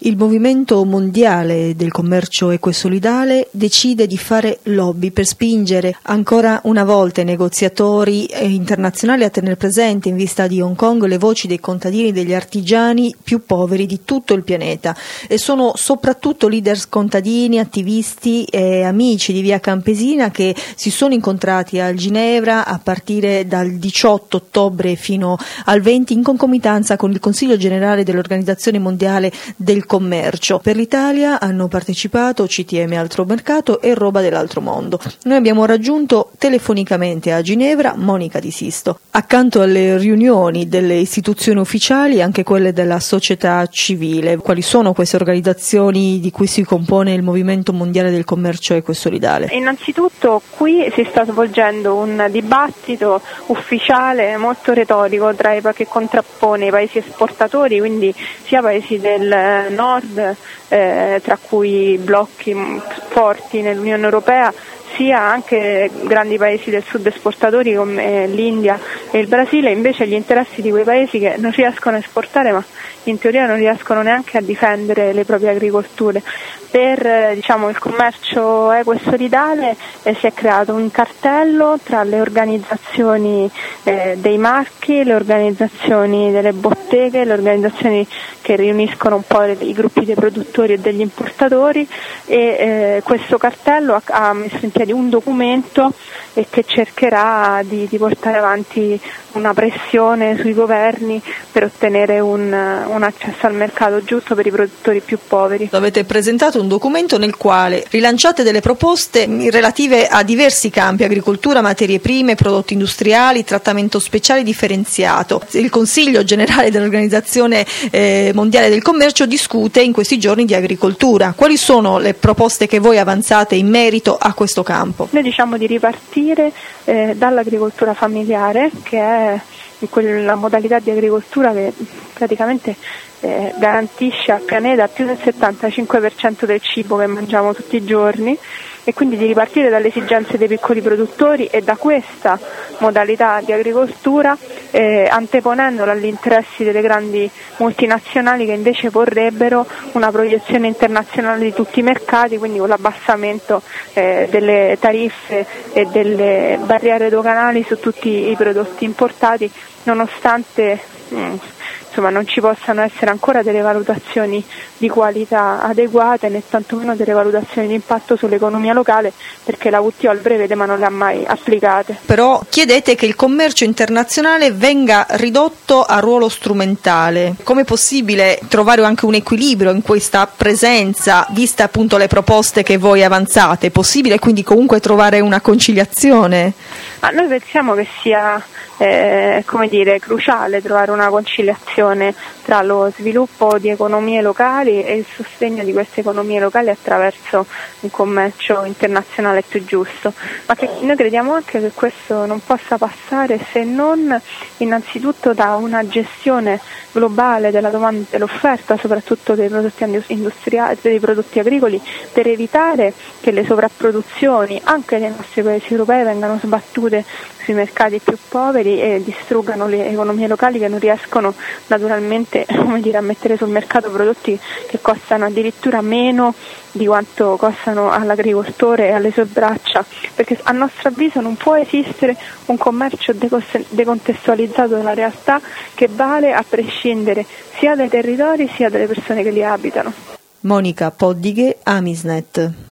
Il Movimento Mondiale del Commercio Equo e Solidale decide di fare lobby per spingere ancora una volta i negoziatori internazionali a tenere presente in vista di Hong Kong le voci dei contadini e degli artigiani più poveri di tutto il pianeta, e sono soprattutto leader contadini, attivisti e amici di Via Campesina che si sono incontrati a Ginevra a partire dal 18 ottobre fino al 20 in concomitanza con il Consiglio Generale dell'Organizzazione Mondiale del Commercio. Per l'Italia hanno partecipato CTM Altro Mercato e Roba dell'Altro Mondo. Noi abbiamo raggiunto telefonicamente a Ginevra Monica Di Sisto. Accanto alle riunioni delle istituzioni ufficiali, anche quelle della società civile. Quali sono queste organizzazioni di cui si compone il Movimento Mondiale del Commercio Equo e Solidale? Innanzitutto qui si sta svolgendo un dibattito ufficiale molto retorico che contrappone i paesi esportatori, quindi sia paesi del nord, tra cui blocchi forti nell'Unione Europea, sia anche grandi paesi del sud esportatori come l'India e il Brasile, invece gli interessi di quei paesi che non riescono a esportare ma in teoria non riescono neanche a difendere le proprie agricolture. Per il commercio equo e solidale si è creato un cartello tra le organizzazioni dei marchi, le organizzazioni delle botteghe, le organizzazioni che riuniscono un po' i gruppi dei produttori e degli importatori, e questo cartello ha messo in piedi un documento che cercherà di portare avanti una pressione sui governi per ottenere un accesso al mercato giusto per i produttori più poveri. Avete presentato un documento nel quale rilanciate delle proposte relative a diversi campi: agricoltura, materie prime, prodotti industriali, trattamento speciale differenziato. Il Consiglio Generale dell'Organizzazione Mondiale del Commercio discute in questi giorni di agricoltura. Quali sono le proposte che voi avanzate in merito a questo campo? Noi diciamo di ripartire dall'agricoltura familiare, che è quella modalità di agricoltura che praticamente garantisce al pianeta più del 75% del cibo che mangiamo tutti i giorni, e quindi di ripartire dalle esigenze dei piccoli produttori e da questa modalità di agricoltura, anteponendola agli interessi delle grandi multinazionali che invece vorrebbero una proiezione internazionale di tutti i mercati, quindi con l'abbassamento delle tariffe e delle barriere doganali su tutti i prodotti importati, nonostante non ci possano essere ancora delle valutazioni di qualità adeguate, né tantomeno delle valutazioni di impatto sull'economia locale, perché la WTO al breve ma non le ha mai applicate. Però chiedete che il commercio internazionale venga ridotto a ruolo strumentale. Com'è possibile trovare anche un equilibrio in questa presenza, viste appunto le proposte che voi avanzate? È possibile quindi comunque trovare una conciliazione? Noi pensiamo che sia cruciale trovare una conciliazione tra lo sviluppo di economie locali e il sostegno di queste economie locali attraverso un commercio internazionale più giusto, ma che noi crediamo anche che questo non possa passare se non innanzitutto da una gestione globale della domanda e dell'offerta, soprattutto dei prodotti industriali, dei prodotti agricoli, per evitare che le sovrapproduzioni anche nei nostri paesi europei vengano sbattute sui mercati più poveri e distruggano le economie locali che non riescono naturalmente a mettere sul mercato prodotti che costano addirittura meno di quanto costano all'agricoltore e alle sue braccia, perché a nostro avviso non può esistere un commercio decontestualizzato dalla realtà che vale a prescindere sia dai territori sia dalle persone che li abitano. Monica Poddighe, Amisnet.